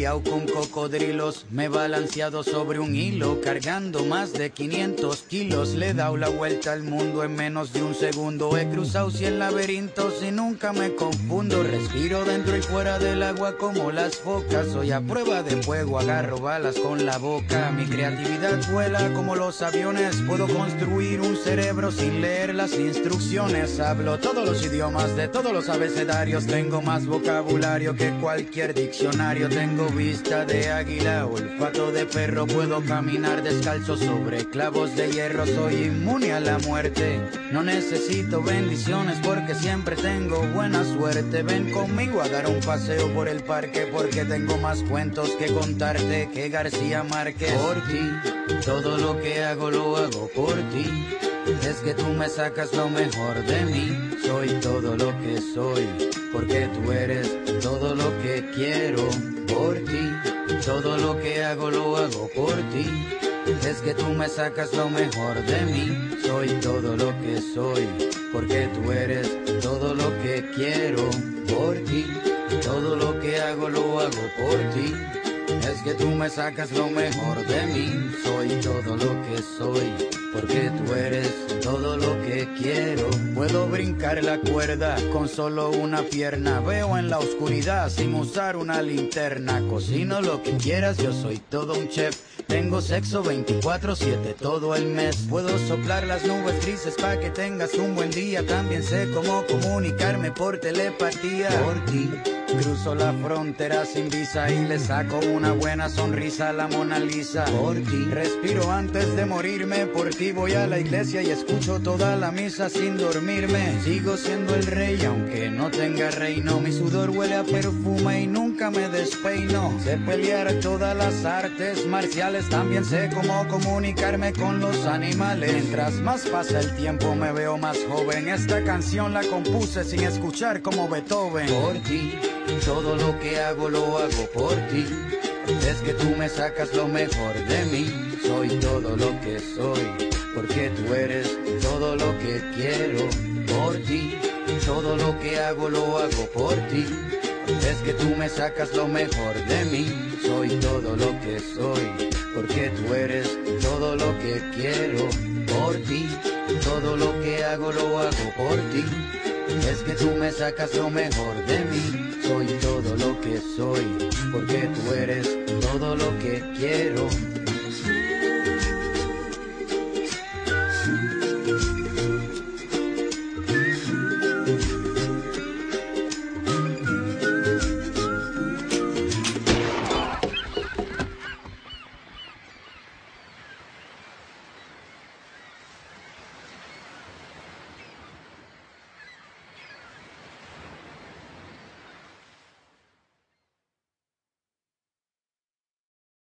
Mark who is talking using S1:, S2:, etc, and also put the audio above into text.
S1: criado con cocodrilos, me he balanceado sobre un hilo, cargando más de 500 kilos. Le he dado la vuelta al mundo en menos de un segundo. He cruzado 100 laberintos y nunca me confundo. Respiro dentro y fuera del agua como las focas. Soy a prueba de fuego, agarro balas con la boca. Mi creatividad vuela como los aviones. Puedo construir un cerebro sin leer las instrucciones. Hablo todos los idiomas de todos los abecedarios. Tengo más vocabulario que cualquier diccionario. Tengo vista de águila, olfato de perro. Puedo caminar descalzo sobre clavos de hierro. Soy inmune a la muerte. No necesito bendiciones porque siempre tengo buena suerte. Ven conmigo a dar un paseo por el parque porque tengo más cuentos que contarte que García Márquez. Por ti, todo lo que hago lo hago por ti. Es que tú me sacas lo mejor de mí. Soy todo lo que soy porque tú eres todo lo que quiero. Por ti, todo lo que hago lo hago por ti. Es que tú me sacas lo mejor de mí. Soy todo lo que soy porque tú eres todo lo que quiero. Por ti, todo lo que hago lo hago por ti. Es que tú me sacas lo mejor de mí. Soy todo lo que soy porque tú eres todo lo que quiero. Puedo brincar la cuerda con solo una pierna. Veo en la oscuridad sin usar una linterna. Cocino lo que quieras, yo soy todo un chef. Tengo sexo 24/7 todo el mes. Puedo soplar las nubes grises pa' que tengas un buen día. También sé cómo comunicarme por telepatía. Por ti cruzo la frontera sin visa y le saco una buena sonrisa a la Mona Lisa. Por ti respiro antes de morirme. Por ti voy a la iglesia y escucho toda la misa sin dormirme. Sigo siendo el rey aunque no tenga reino. Mi sudor huele a perfume y nunca me despeino. Sé pelear todas las artes marciales. También sé cómo comunicarme con los animales. Mientras más pasa el tiempo me veo más joven. Esta canción la compuse sin escuchar como Beethoven. Por ti, todo lo que hago lo hago por ti. Es que tú me sacas lo mejor de mí. Soy todo lo que soy porque tú eres todo lo que quiero. Por ti, todo lo que hago lo hago por ti. Es que tú me sacas lo mejor de mí. Soy todo lo que soy porque tú eres todo lo que quiero. Por ti, todo lo que hago lo hago por ti. Es que tú me sacas lo mejor de mí. Soy todo lo que soy porque tú eres todo lo que quiero.